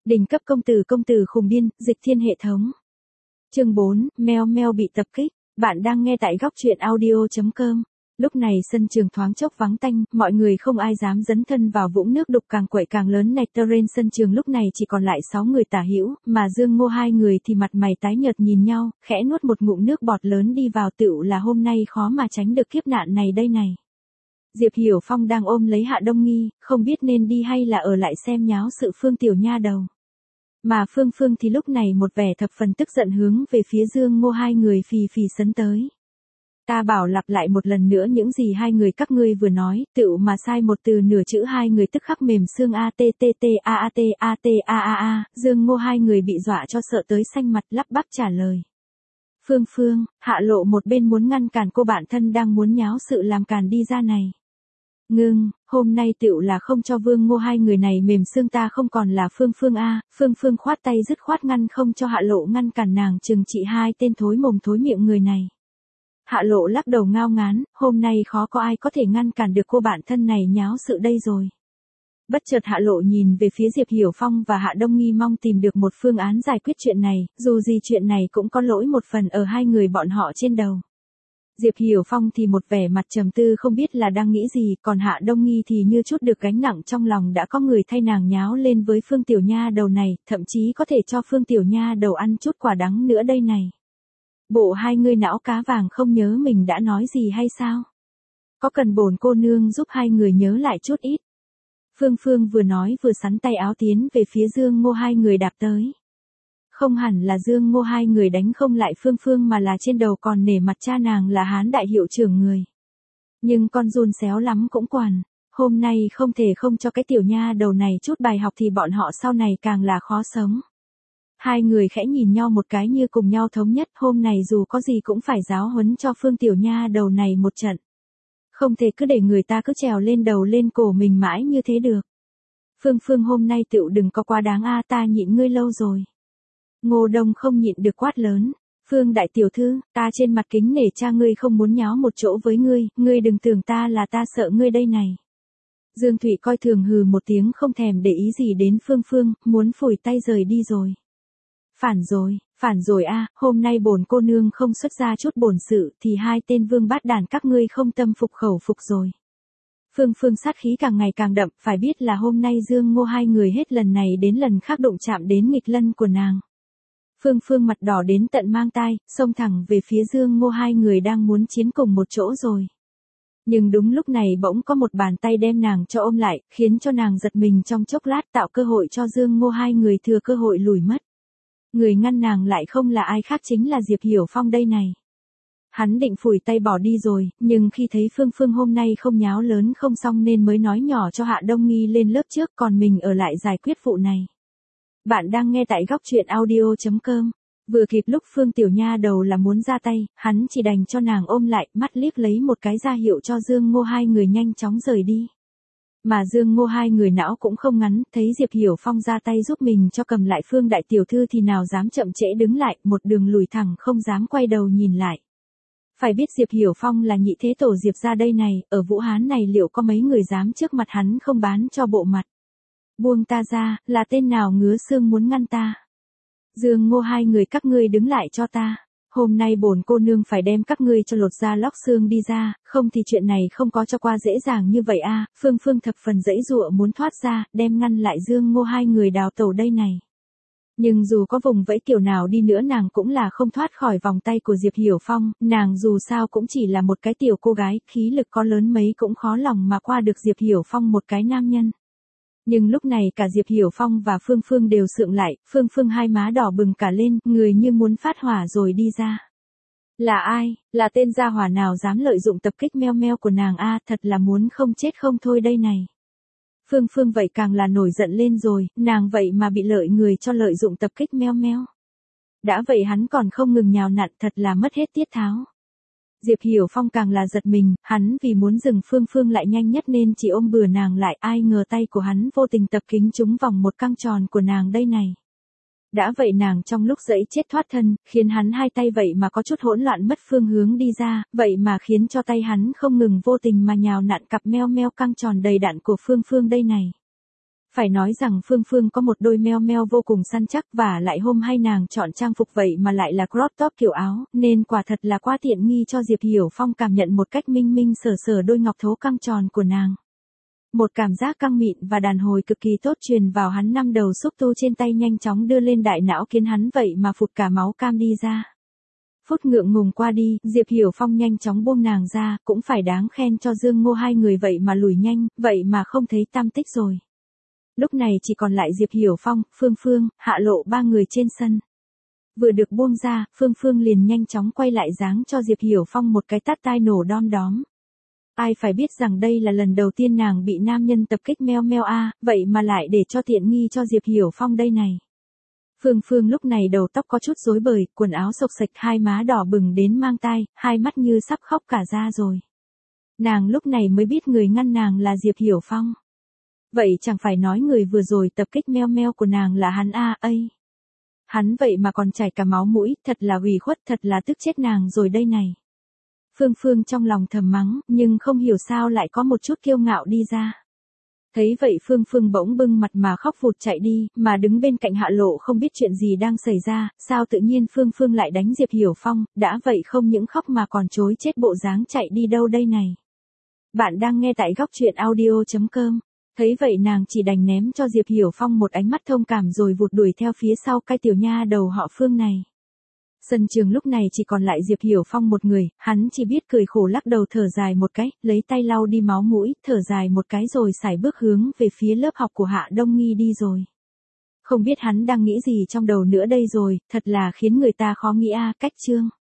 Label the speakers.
Speaker 1: Đỉnh cấp công tử khùng điên, dịch thiên hệ thống. Chương 4, meo meo bị tập kích. Bạn đang nghe tại góc truyện audio.com. Lúc này sân trường thoáng chốc vắng tanh, mọi người không ai dám dấn thân vào vũng nước đục càng quậy càng lớn này. Terrain sân trường lúc này chỉ còn lại 6 người tả hữu, mà Dương Ngô hai người thì mặt mày tái nhợt nhìn nhau, khẽ nuốt một ngụm nước bọt lớn đi vào, tựu là hôm nay khó mà tránh được kiếp nạn này đây này. Diệp Hiểu Phong đang ôm lấy Hạ Đông Nghi, không biết nên đi hay là ở lại xem nháo sự Phương tiểu nha đầu. Mà Phương thì lúc này một vẻ thập phần tức giận hướng về phía Dương Ngô hai người phì phì sấn tới. Ta bảo lặp lại một lần nữa những gì hai người các ngươi vừa nói, tựu mà sai một từ nửa chữ hai người tức khắc mềm xương a t t t a a t a t a a a. Dương Ngô hai người bị dọa cho sợ tới xanh mặt lắp bắp trả lời. Phương, Hạ Lộ một bên muốn ngăn cản cô bạn thân đang muốn nháo sự làm càn đi ra này. Ngưng, hôm nay tựu là không cho Vương Ngô hai người này mềm xương, ta không còn là Phương a. Phương khoát tay dứt khoát ngăn không cho Hạ Lộ ngăn cản nàng trừng trị hai tên thối mồm thối miệng người này. Hạ Lộ lắc đầu ngao ngán, hôm nay khó có ai có thể ngăn cản được cô bạn thân này nháo sự đây rồi. Bất chợt Hạ Lộ nhìn về phía Diệp Hiểu Phong và Hạ Đông Nghi mong tìm được một phương án giải quyết chuyện này, dù gì chuyện này cũng có lỗi một phần ở hai người bọn họ trên đầu. Diệp Hiểu Phong thì một vẻ mặt trầm tư không biết là đang nghĩ gì, còn Hạ Đông Nghi thì như chút được gánh nặng trong lòng, đã có người thay nàng nháo lên với Phương tiểu nha đầu này, thậm chí có thể cho Phương tiểu nha đầu ăn chút quả đắng nữa đây này. Bộ hai người não cá vàng không nhớ mình đã nói gì hay sao? Có cần bổn cô nương giúp hai người nhớ lại chút ít? Phương vừa nói vừa sắn tay áo tiến về phía Dương Ngô hai người đạp tới. Không hẳn là Dương Ngô hai người đánh không lại Phương mà là trên đầu còn nể mặt cha nàng là Hán đại hiệu trưởng người. Nhưng con run xéo lắm cũng quản, hôm nay không thể không cho cái tiểu nha đầu này chút bài học thì bọn họ sau này càng là khó sống. Hai người khẽ nhìn nhau một cái như cùng nhau thống nhất, hôm này dù có gì cũng phải giáo huấn cho Phương tiểu nha đầu này một trận. Không thể cứ để người ta cứ trèo lên đầu lên cổ mình mãi như thế được. Phương hôm nay tựu đừng có quá đáng a, ta nhịn ngươi lâu rồi. Ngô Đông không nhịn được quát lớn. Phương đại tiểu thư, ta trên mặt kính nể cha ngươi không muốn nháo một chỗ với ngươi đừng tưởng ta là ta sợ ngươi đây này. Dương Thụy coi thường hừ một tiếng không thèm để ý gì đến Phương, muốn phủi tay rời đi rồi. Phản rồi a, hôm nay bổn cô nương không xuất ra chút bổn sự thì hai tên vương bát đàn các ngươi không tâm phục khẩu phục rồi. Phương sát khí càng ngày càng đậm, phải biết là hôm nay Dương Ngô hai người hết lần này đến lần khác đụng chạm đến nghịch lân của nàng. Phương mặt đỏ đến tận mang tai, xông thẳng về phía Dương Ngô hai người đang muốn chiến cùng một chỗ rồi. Nhưng đúng lúc này bỗng có một bàn tay đem nàng cho ôm lại, khiến cho nàng giật mình trong chốc lát, tạo cơ hội cho Dương Ngô hai người thừa cơ hội lùi mất. Người ngăn nàng lại không là ai khác chính là Diệp Hiểu Phong đây này. Hắn định phủi tay bỏ đi rồi, nhưng khi thấy Phương hôm nay không nháo lớn không xong nên mới nói nhỏ cho Hạ Đông Nghi lên lớp trước, còn mình ở lại giải quyết vụ này. Bạn đang nghe tại góc truyện audio.com. Vừa kịp lúc Phương tiểu nha đầu là muốn ra tay, hắn chỉ đành cho nàng ôm lại, mắt liếc lấy một cái ra hiệu cho Dương Ngô hai người nhanh chóng rời đi. Mà Dương Ngô hai người não cũng không ngắn, thấy Diệp Hiểu Phong ra tay giúp mình cho cầm lại Phương đại tiểu thư thì nào dám chậm trễ đứng lại, một đường lùi thẳng không dám quay đầu nhìn lại. Phải biết Diệp Hiểu Phong là nhị thế tổ Diệp gia đây này, ở Vũ Hán này liệu có mấy người dám trước mặt hắn không bán cho bộ mặt. Buông ta ra, là tên nào ngứa xương muốn ngăn ta. Dương Ngô hai người các ngươi đứng lại cho ta. Hôm nay bổn cô nương phải đem các ngươi cho lột da lóc xương đi ra, không thì chuyện này không có cho qua dễ dàng như vậy a. Phương thập phần dãy dụa muốn thoát ra, đem ngăn lại Dương Ngô hai người đào tẩu đây này. Nhưng dù có vùng vẫy kiểu nào đi nữa nàng cũng là không thoát khỏi vòng tay của Diệp Hiểu Phong, nàng dù sao cũng chỉ là một cái tiểu cô gái, khí lực có lớn mấy cũng khó lòng mà qua được Diệp Hiểu Phong một cái nam nhân. Nhưng lúc này cả Diệp Hiểu Phong và Phương đều sượng lại, Phương hai má đỏ bừng cả lên, người như muốn phát hỏa rồi đi ra. Là ai, là tên gia hỏa nào dám lợi dụng tập kích meo của nàng a, thật là muốn không chết không thôi đây này. Phương vậy càng là nổi giận lên rồi, nàng vậy mà bị lợi người cho lợi dụng tập kích meo. Đã vậy hắn còn không ngừng nhào nặn, thật là mất hết tiết tháo. Diệp Hiểu Phong càng là giật mình, hắn vì muốn dừng Phương lại nhanh nhất nên chỉ ôm bừa nàng lại, ai ngờ tay của hắn vô tình tập kính trúng vòng một căng tròn của nàng đây này. Đã vậy nàng trong lúc giãy chết thoát thân, khiến hắn hai tay vậy mà có chút hỗn loạn mất phương hướng đi ra, vậy mà khiến cho tay hắn không ngừng vô tình mà nhào nặn cặp meo căng tròn đầy đặn của Phương đây này. Phải nói rằng Phương Phương có một đôi meo meo vô cùng săn chắc và lại hôm hay nàng chọn trang phục vậy mà lại là crop top kiểu áo, nên quả thật là quá tiện nghi cho Diệp Hiểu Phong cảm nhận một cách minh minh sờ sờ đôi ngọc thố căng tròn của nàng. Một cảm giác căng mịn và đàn hồi cực kỳ tốt truyền vào hắn, năm đầu xúc tu trên tay nhanh chóng đưa lên đại não khiến hắn vậy mà phụt cả máu cam đi ra. Phút ngượng ngùng qua đi, Diệp Hiểu Phong nhanh chóng buông nàng ra, cũng phải đáng khen cho Dương Ngô, hai người vậy mà lùi nhanh, vậy mà không thấy tăm tích rồi. Lúc này chỉ còn lại Diệp Hiểu Phong, Phương Phương, Hạ Lộ, ba người trên sân. Vừa được buông ra, Phương Phương liền nhanh chóng quay lại giáng cho Diệp Hiểu Phong một cái tát tai nổ đom đóm. Ai phải biết rằng đây là lần đầu tiên nàng bị nam nhân tập kích meo meo a, vậy mà lại để cho tiện nghi cho Diệp Hiểu Phong đây này. Phương Phương lúc này đầu tóc có chút rối bời, quần áo xộc xệch, hai má đỏ bừng đến mang tai, hai mắt như sắp khóc cả ra rồi. Nàng lúc này mới biết người ngăn nàng là Diệp Hiểu Phong. Vậy chẳng phải nói người vừa rồi tập kích meo meo của nàng là hắn ấy. Hắn vậy mà còn chảy cả máu mũi, thật là ủy khuất, thật là tức chết nàng rồi đây này. Phương Phương trong lòng thầm mắng, nhưng không hiểu sao lại có một chút kiêu ngạo đi ra. Thấy vậy Phương Phương bỗng bưng mặt mà khóc vụt chạy đi, mà đứng bên cạnh Hạ Lộ không biết chuyện gì đang xảy ra, sao tự nhiên Phương Phương lại đánh Diệp Hiểu Phong, đã vậy không những khóc mà còn chối chết bộ dáng chạy đi đâu đây này. Bạn đang nghe tại góc truyện audio.com. Thấy vậy nàng chỉ đành ném cho Diệp Hiểu Phong một ánh mắt thông cảm rồi vụt đuổi theo phía sau cái tiểu nha đầu họ Phương này. Sân trường lúc này chỉ còn lại Diệp Hiểu Phong một người, hắn chỉ biết cười khổ lắc đầu thở dài một cái, lấy tay lau đi máu mũi, thở dài một cái rồi sải bước hướng về phía lớp học của Hạ Đông Nghi đi rồi. Không biết hắn đang nghĩ gì trong đầu nữa đây rồi, thật là khiến người ta khó nghĩ cách chương.